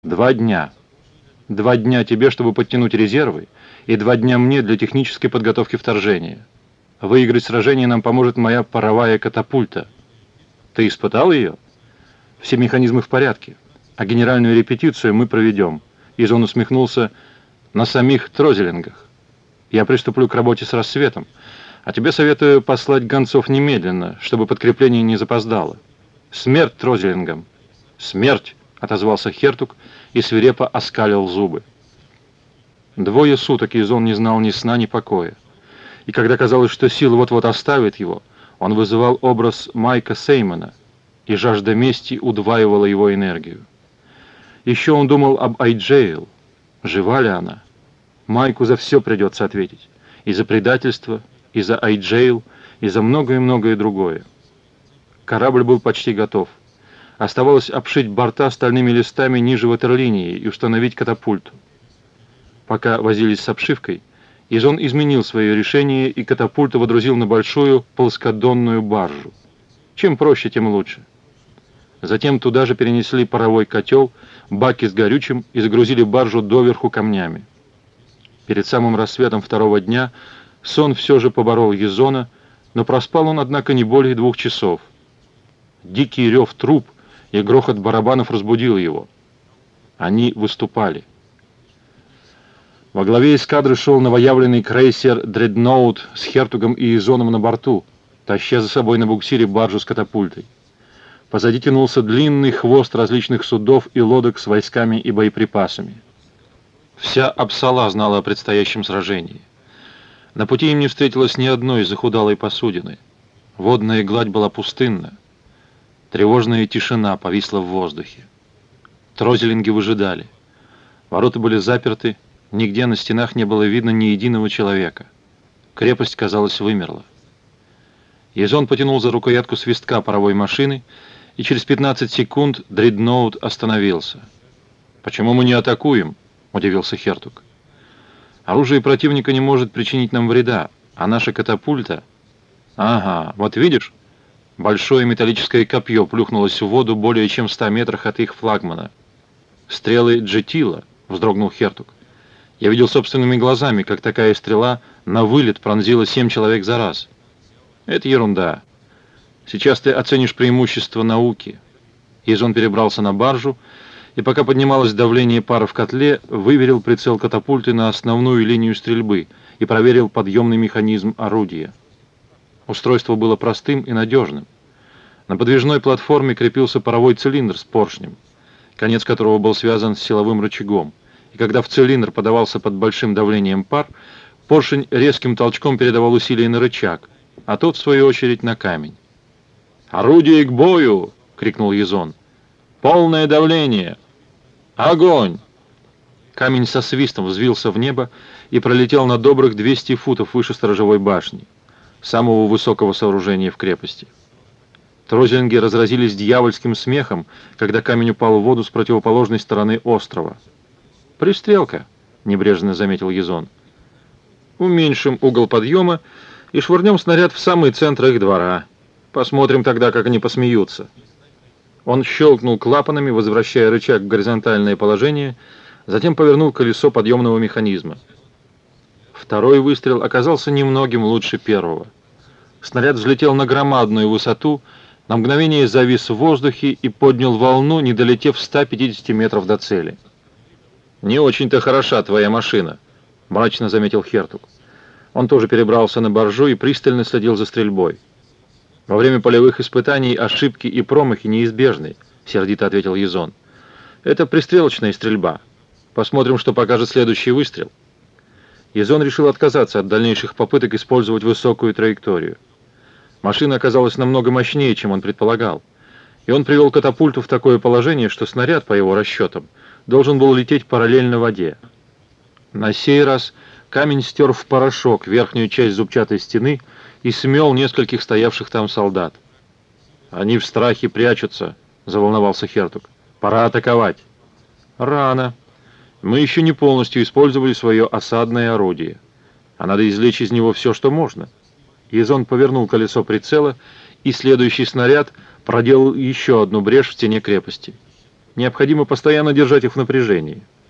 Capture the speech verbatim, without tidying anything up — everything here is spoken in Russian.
Два дня. Два дня тебе, чтобы подтянуть резервы, и два дня мне для технической подготовки вторжения. Выиграть сражение нам поможет моя паровая катапульта. Ты испытал ее? Все механизмы в порядке, а генеральную репетицию мы проведем. Изон усмехнулся. На самих Трозелингах. Я приступлю к работе с рассветом, а тебе советую послать гонцов немедленно, чтобы подкрепление не запоздало. Смерть Трозелингам! Смерть! Отозвался Хертук и свирепо оскалил зубы. Двое суток Изон не знал ни сна, ни покоя. И когда казалось, что сила вот-вот оставит его, он вызывал образ Майка Сеймона, и жажда мести удваивала его энергию. Еще он думал об Айджейл. Жива ли она? Майку за все придется ответить. И за предательство, и за Айджейл, и за многое-многое другое. Корабль был почти готов. Оставалось обшить борта стальными листами ниже ватерлинии и установить катапульту. Пока возились с обшивкой, Изон изменил свое решение и катапульту водрузил на большую плоскодонную баржу. Чем проще, тем лучше. Затем туда же перенесли паровой котел, баки с горючим и загрузили баржу доверху камнями. Перед самым рассветом второго дня сон все же поборол Изона, но проспал он, однако, не более двух часов. Дикий рев труб и грохот барабанов разбудил его. Они выступали. Во главе эскадры шел новоявленный крейсер «Дредноут» с Хертугом и Изоном на борту, таща за собой на буксире баржу с катапультой. Позади тянулся длинный хвост различных судов и лодок с войсками и боеприпасами. Вся Апсала знала о предстоящем сражении. На пути им не встретилось ни одной захудалой посудины. Водная гладь была пустынна. Тревожная тишина повисла в воздухе. Трозелинги выжидали. Ворота были заперты, нигде на стенах не было видно ни единого человека. Крепость, казалось, вымерла. Изон потянул за рукоятку свистка паровой машины, и через пятнадцать секунд Дредноут остановился. «Почему мы не атакуем?» — удивился Хертук. «Оружие противника не может причинить нам вреда, а наша катапульта...» «Ага, вот видишь?» Большое металлическое копье плюхнулось в воду более чем в ста метрах от их флагмана. «Стрелы Джетила», — вздрогнул Хертук. «Я видел собственными глазами, как такая стрела на вылет пронзила семь человек за раз». «Это ерунда. Сейчас ты оценишь преимущество науки». Изон перебрался на баржу, и пока поднималось давление пара в котле, выверил прицел катапульты на основную линию стрельбы и проверил подъемный механизм орудия. Устройство было простым и надежным. На подвижной платформе крепился паровой цилиндр с поршнем, конец которого был связан с силовым рычагом, и когда в цилиндр подавался под большим давлением пар, поршень резким толчком передавал усилие на рычаг, а тот, в свою очередь, на камень. «Орудие к бою!» — крикнул Изон. «Полное давление! Огонь!» Камень со свистом взвился в небо и пролетел на добрых двести футов выше сторожевой башни, самого высокого сооружения в крепости. Трозелинги разразились дьявольским смехом, когда камень упал в воду с противоположной стороны острова. «Пристрелка», — небрежно заметил Изон. «Уменьшим угол подъема и швырнем снаряд в самый центр их двора. Посмотрим тогда, как они посмеются». Он щелкнул клапанами, возвращая рычаг в горизонтальное положение, затем повернул колесо подъемного механизма. Второй выстрел оказался немногим лучше первого. Снаряд взлетел на громадную высоту, на мгновение завис в воздухе и поднял волну, не долетев ста пятидесяти метров до цели. «Не очень-то хороша твоя машина», — мрачно заметил Хертук. Он тоже перебрался на баржу и пристально следил за стрельбой. «Во время полевых испытаний ошибки и промахи неизбежны», — сердито ответил Изон. «Это пристрелочная стрельба. Посмотрим, что покажет следующий выстрел». Изон решил отказаться от дальнейших попыток использовать высокую траекторию. Машина оказалась намного мощнее, чем он предполагал, и он привел катапульту в такое положение, что снаряд, по его расчетам, должен был лететь параллельно воде. На сей раз камень стер в порошок верхнюю часть зубчатой стены и смел нескольких стоявших там солдат. «Они в страхе прячутся», — заволновался Хертук. «Пора атаковать». «Рано. Мы еще не полностью использовали свое осадное орудие, а надо извлечь из него все, что можно». Изон повернул колесо прицела, и следующий снаряд проделал еще одну брешь в стене крепости. Необходимо постоянно держать их в напряжении.